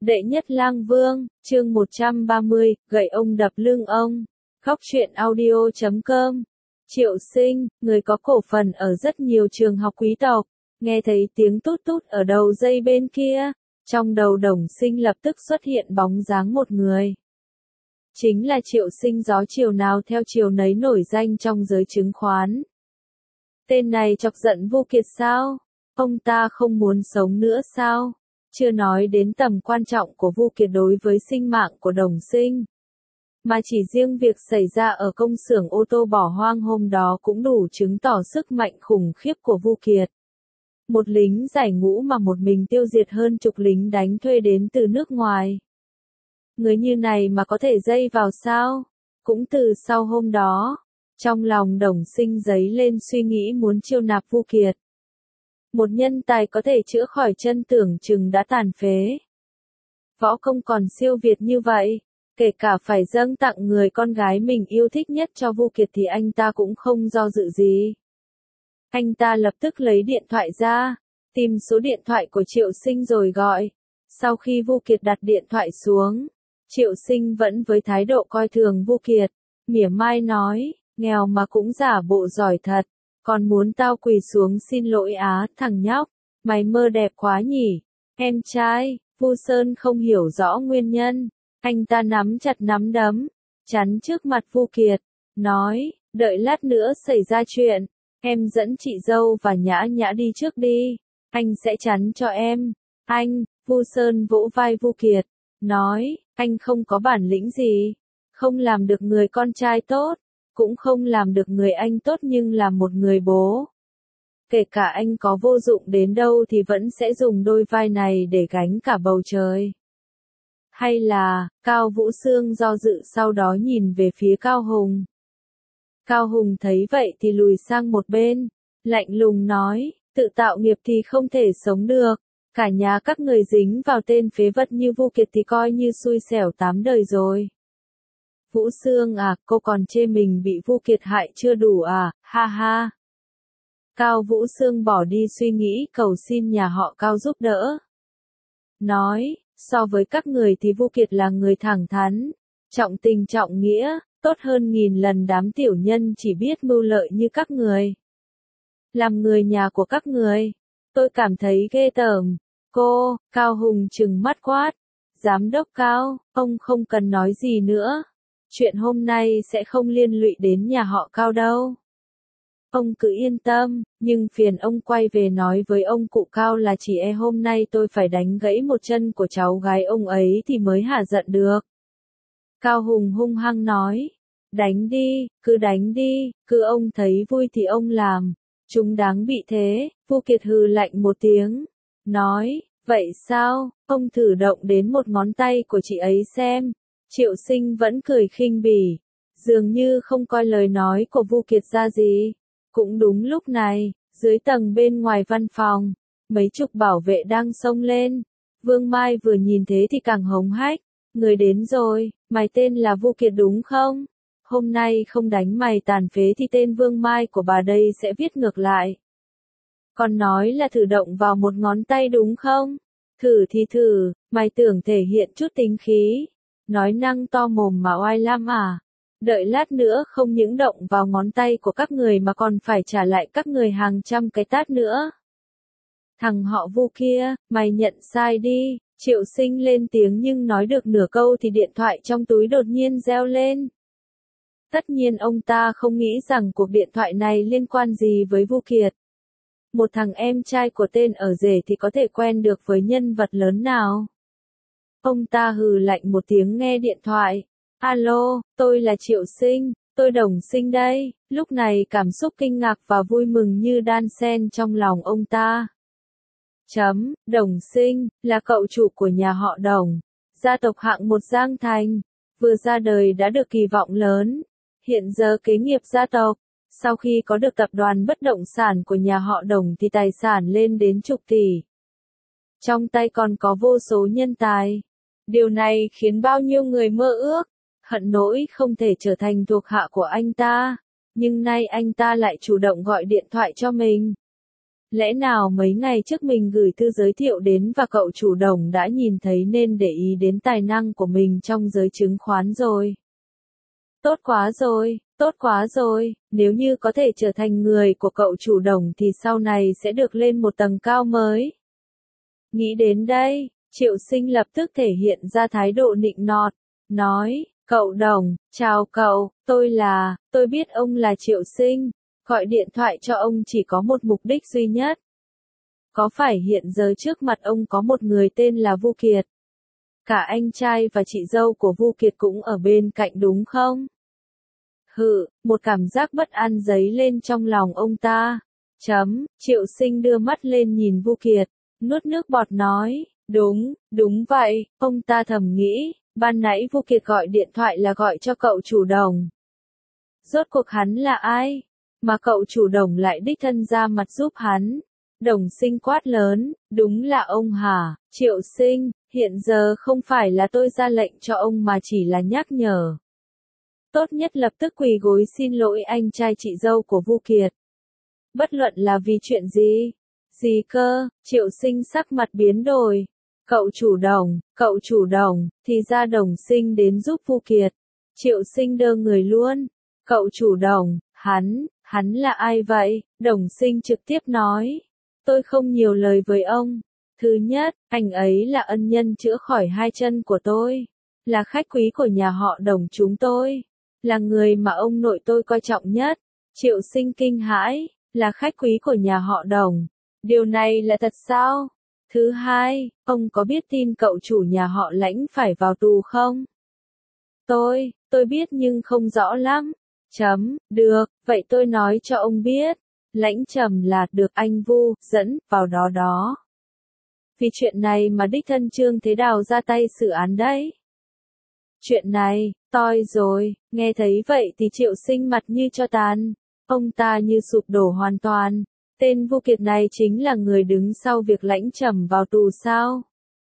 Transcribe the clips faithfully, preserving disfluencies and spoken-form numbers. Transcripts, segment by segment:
Đệ nhất lang vương, chương một trăm ba mươi, gậy ông đập lưng ông. Góc truyện audio chấm com. Triệu Sinh, người có cổ phần ở rất nhiều trường học quý tộc, nghe thấy tiếng tút tút ở đầu dây bên kia, trong đầu Đồng Sinh lập tức xuất hiện bóng dáng một người. Chính là Triệu Sinh, gió chiều nào theo chiều nấy nổi danh trong giới chứng khoán. Tên này chọc giận Vu Kiệt sao? Ông ta không muốn sống nữa sao? Chưa nói đến tầm quan trọng của Vu Kiệt đối với sinh mạng của Đồng Sinh. Mà chỉ riêng việc xảy ra ở công xưởng ô tô bỏ hoang hôm đó cũng đủ chứng tỏ sức mạnh khủng khiếp của Vu Kiệt. Một lính giải ngũ mà một mình tiêu diệt hơn chục lính đánh thuê đến từ nước ngoài. Người như này mà có thể dây vào sao? Cũng từ sau hôm đó, trong lòng Đồng Sinh dấy lên suy nghĩ muốn chiêu nạp Vu Kiệt. Một nhân tài có thể chữa khỏi chân tưởng chừng đã tàn phế. Võ công còn siêu việt như vậy, kể cả phải dâng tặng người con gái mình yêu thích nhất cho Vu Kiệt thì anh ta cũng không do dự gì. Anh ta lập tức lấy điện thoại ra, tìm số điện thoại của Triệu Sinh rồi gọi. Sau khi Vu Kiệt đặt điện thoại xuống, Triệu Sinh vẫn với thái độ coi thường Vu Kiệt, mỉa mai nói, nghèo mà cũng giả bộ giỏi thật. Còn muốn tao quỳ xuống xin lỗi á, thằng nhóc, mày mơ đẹp quá nhỉ. Em trai, Vu Sơn không hiểu rõ nguyên nhân, anh ta nắm chặt nắm đấm, chắn trước mặt Vu Kiệt, nói, đợi lát nữa xảy ra chuyện, em dẫn chị dâu và Nhã Nhã đi trước đi, anh sẽ chắn cho em. Anh, Vu Sơn vỗ vai Vu Kiệt, nói, anh không có bản lĩnh gì, không làm được người con trai tốt. Cũng không làm được người anh tốt nhưng làm một người bố. Kể cả anh có vô dụng đến đâu thì vẫn sẽ dùng đôi vai này để gánh cả bầu trời. Hay là, Cao Vũ Sương do dự sau đó nhìn về phía Cao Hùng. Cao Hùng thấy vậy thì lùi sang một bên, lạnh lùng nói, tự tạo nghiệp thì không thể sống được. Cả nhà các người dính vào tên phế vật như Vu Kiệt thì coi như xui xẻo tám đời rồi. Vũ Sương à, cô còn chê mình bị Vu Kiệt hại chưa đủ à, ha ha. Cao Vũ Sương bỏ đi suy nghĩ cầu xin nhà họ Cao giúp đỡ. Nói, so với các người thì Vu Kiệt là người thẳng thắn, trọng tình trọng nghĩa, tốt hơn nghìn lần đám tiểu nhân chỉ biết mưu lợi như các người. Làm người nhà của các người, tôi cảm thấy ghê tởm. Cô, Cao Hùng trừng mắt quát. Giám đốc Cao, ông không cần nói gì nữa. Chuyện hôm nay sẽ không liên lụy đến nhà họ Cao đâu. Ông cứ yên tâm, nhưng phiền ông quay về nói với ông cụ Cao là chỉ e hôm nay tôi phải đánh gãy một chân của cháu gái ông ấy thì mới hả giận được. Cao Hùng hung hăng nói, đánh đi, cứ đánh đi, cứ ông thấy vui thì ông làm, chúng đáng bị thế. Vu Kiệt hừ lạnh một tiếng, nói, vậy sao, ông thử động đến một ngón tay của chị ấy xem. Triệu Sinh vẫn cười khinh bỉ, dường như không coi lời nói của Vu Kiệt ra gì. Cũng đúng lúc này, dưới tầng bên ngoài văn phòng, mấy chục bảo vệ đang xông lên. Vương Mai vừa nhìn thế thì càng hống hách, người đến rồi, mày tên là Vu Kiệt đúng không? Hôm nay không đánh mày tàn phế thì tên Vương Mai của bà đây sẽ viết ngược lại. Còn nói là thử động vào một ngón tay đúng không? Thử thì thử, mày tưởng thể hiện chút tính khí. Nói năng to mồm mà oai lắm à? Đợi lát nữa không những động vào ngón tay của các người mà còn phải trả lại các người hàng trăm cái tát nữa. Thằng họ Vu kia, mày nhận sai đi. Triệu Sinh lên tiếng nhưng nói được nửa câu thì điện thoại trong túi đột nhiên reo lên. Tất nhiên ông ta không nghĩ rằng cuộc điện thoại này liên quan gì với Vu Kiệt. Một thằng em trai của tên ở rể thì có thể quen được với nhân vật lớn nào. Ông ta hừ lạnh một tiếng nghe điện thoại. Alo, tôi là Triệu Sinh, tôi Đồng Sinh đây. Lúc này cảm xúc kinh ngạc và vui mừng như đan xen trong lòng ông ta. Chấm, Đồng Sinh, là cậu chủ của nhà họ Đồng. Gia tộc hạng một Giang Thành. Vừa ra đời đã được kỳ vọng lớn. Hiện giờ kế nghiệp gia tộc. Sau khi có được tập đoàn bất động sản của nhà họ Đồng thì tài sản lên đến chục tỷ. Trong tay còn có vô số nhân tài. Điều này khiến bao nhiêu người mơ ước, hận nỗi không thể trở thành thuộc hạ của anh ta, nhưng nay anh ta lại chủ động gọi điện thoại cho mình. Lẽ nào mấy ngày trước mình gửi thư giới thiệu đến và cậu chủ đồng đã nhìn thấy nên để ý đến tài năng của mình trong giới chứng khoán rồi. Tốt quá rồi, tốt quá rồi, nếu như có thể trở thành người của cậu chủ đồng thì sau này sẽ được lên một tầng cao mới. Nghĩ đến đây, Triệu Sinh lập tức thể hiện ra thái độ nịnh nọt, nói, cậu đồng, chào cậu, tôi là, tôi biết ông là Triệu Sinh, gọi điện thoại cho ông chỉ có một mục đích duy nhất. Có phải hiện giờ trước mặt ông có một người tên là Vu Kiệt? Cả anh trai và chị dâu của Vu Kiệt cũng ở bên cạnh đúng không? Hự, một cảm giác bất an dấy lên trong lòng ông ta. Chấm, Triệu Sinh đưa mắt lên nhìn Vu Kiệt, nuốt nước bọt nói, đúng, đúng vậy, ông ta thầm nghĩ, ban nãy Vu Kiệt gọi điện thoại là gọi cho cậu chủ đồng. Rốt cuộc hắn là ai? Mà cậu chủ đồng lại đích thân ra mặt giúp hắn. Đồng Sinh quát lớn, đúng là ông hả, Triệu Sinh, hiện giờ không phải là tôi ra lệnh cho ông mà chỉ là nhắc nhở. Tốt nhất lập tức quỳ gối xin lỗi anh trai chị dâu của Vu Kiệt. Bất luận là vì chuyện gì? Gì cơ? Triệu Sinh sắc mặt biến đổi. Cậu chủ đồng, cậu chủ đồng, thì ra Đồng Sinh đến giúp Vu Kiệt. Triệu Sinh đơ người luôn. Cậu chủ đồng, hắn, hắn là ai vậy? Đồng Sinh trực tiếp nói. Tôi không nhiều lời với ông. Thứ nhất, anh ấy là ân nhân chữa khỏi hai chân của tôi. Là khách quý của nhà họ Đồng chúng tôi. Là người mà ông nội tôi coi trọng nhất. Triệu Sinh kinh hãi, là khách quý của nhà họ Đồng. Điều này là thật sao? Thứ hai, ông có biết tin cậu chủ nhà họ Lãnh phải vào tù không? Tôi, tôi biết nhưng không rõ lắm. Chấm, được, vậy tôi nói cho ông biết. Lãnh Trầm là được anh Vu dẫn vào đó đó. Vì chuyện này mà đích thân Trương Thế Đào ra tay xử án đấy. Chuyện này, toi rồi, nghe thấy vậy thì Triệu Sinh mặt như cho tàn. Ông ta như sụp đổ hoàn toàn. Tên Vu Kiệt này chính là người đứng sau việc Lãnh Trầm vào tù sao?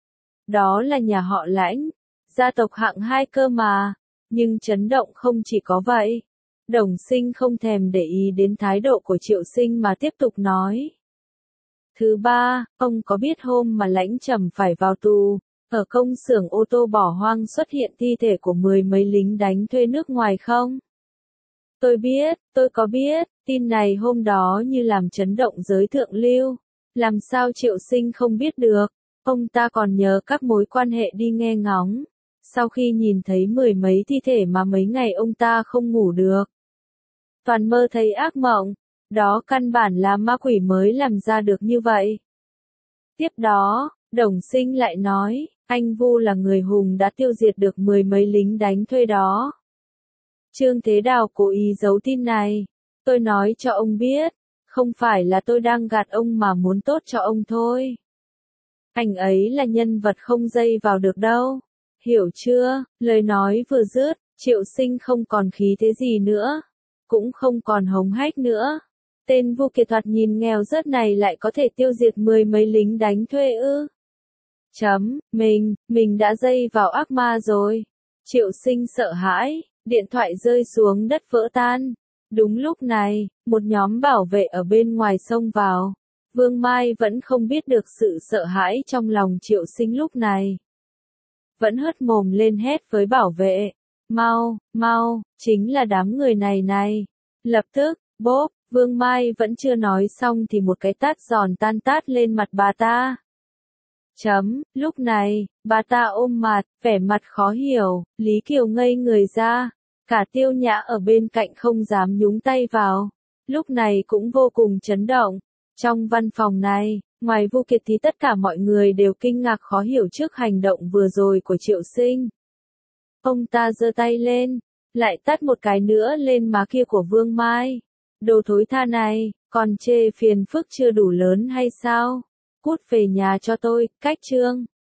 Đó là nhà họ Lãnh, gia tộc hạng hai cơ mà. Nhưng chấn động không chỉ có vậy. Đồng Sinh không thèm để ý đến thái độ của Triệu Sinh mà tiếp tục nói. Thứ ba, ông có biết hôm mà Lãnh Trầm phải vào tù, ở công xưởng ô tô bỏ hoang xuất hiện thi thể của mười mấy lính đánh thuê nước ngoài không? Tôi biết, tôi có biết, tin này hôm đó như làm chấn động giới thượng lưu. Làm sao Triệu Sinh không biết được, ông ta còn nhớ các mối quan hệ đi nghe ngóng. Sau khi nhìn thấy mười mấy thi thể mà mấy ngày ông ta không ngủ được. Toàn mơ thấy ác mộng, đó căn bản là ma quỷ mới làm ra được như vậy. Tiếp đó, Đồng Sinh lại nói, anh Vu là người hùng đã tiêu diệt được mười mấy lính đánh thuê đó. Trương Thế Đào cố ý giấu tin này. Tôi nói cho ông biết, không phải là tôi đang gạt ông mà muốn tốt cho ông thôi. Anh ấy là nhân vật không dây vào được đâu. Hiểu chưa? Lời nói vừa dứt, Triệu Sinh không còn khí thế gì nữa. Cũng không còn hống hách nữa. Tên Vu Kiệt thoạt nhìn nghèo rớt này lại có thể tiêu diệt mười mấy lính đánh thuê ư. Chấm, mình, mình đã dây vào ác ma rồi. Triệu Sinh sợ hãi, điện thoại rơi xuống đất vỡ tan. Đúng lúc này, một nhóm bảo vệ ở bên ngoài xông vào. Vương Mai vẫn không biết được sự sợ hãi trong lòng Triệu Sinh lúc này. Vẫn hất mồm lên hét với bảo vệ. Mau, mau, chính là đám người này này. Lập tức, bốp, Vương Mai vẫn chưa nói xong thì một cái tát giòn tan tát lên mặt bà ta. Chấm, lúc này, bà ta ôm mặt, vẻ mặt khó hiểu, Lý Kiều ngây người ra. Cả Tiêu Nhã ở bên cạnh không dám nhúng tay vào. Lúc này cũng vô cùng chấn động. Trong văn phòng này, ngoài Vu Kiệt thì tất cả mọi người đều kinh ngạc khó hiểu trước hành động vừa rồi của Triệu Sinh. Ông ta giơ tay lên, lại tát một cái nữa lên má kia của Vương Mai. Đồ thối tha này, còn chê phiền phức chưa đủ lớn hay sao? Cút về nhà cho tôi, cách Trương.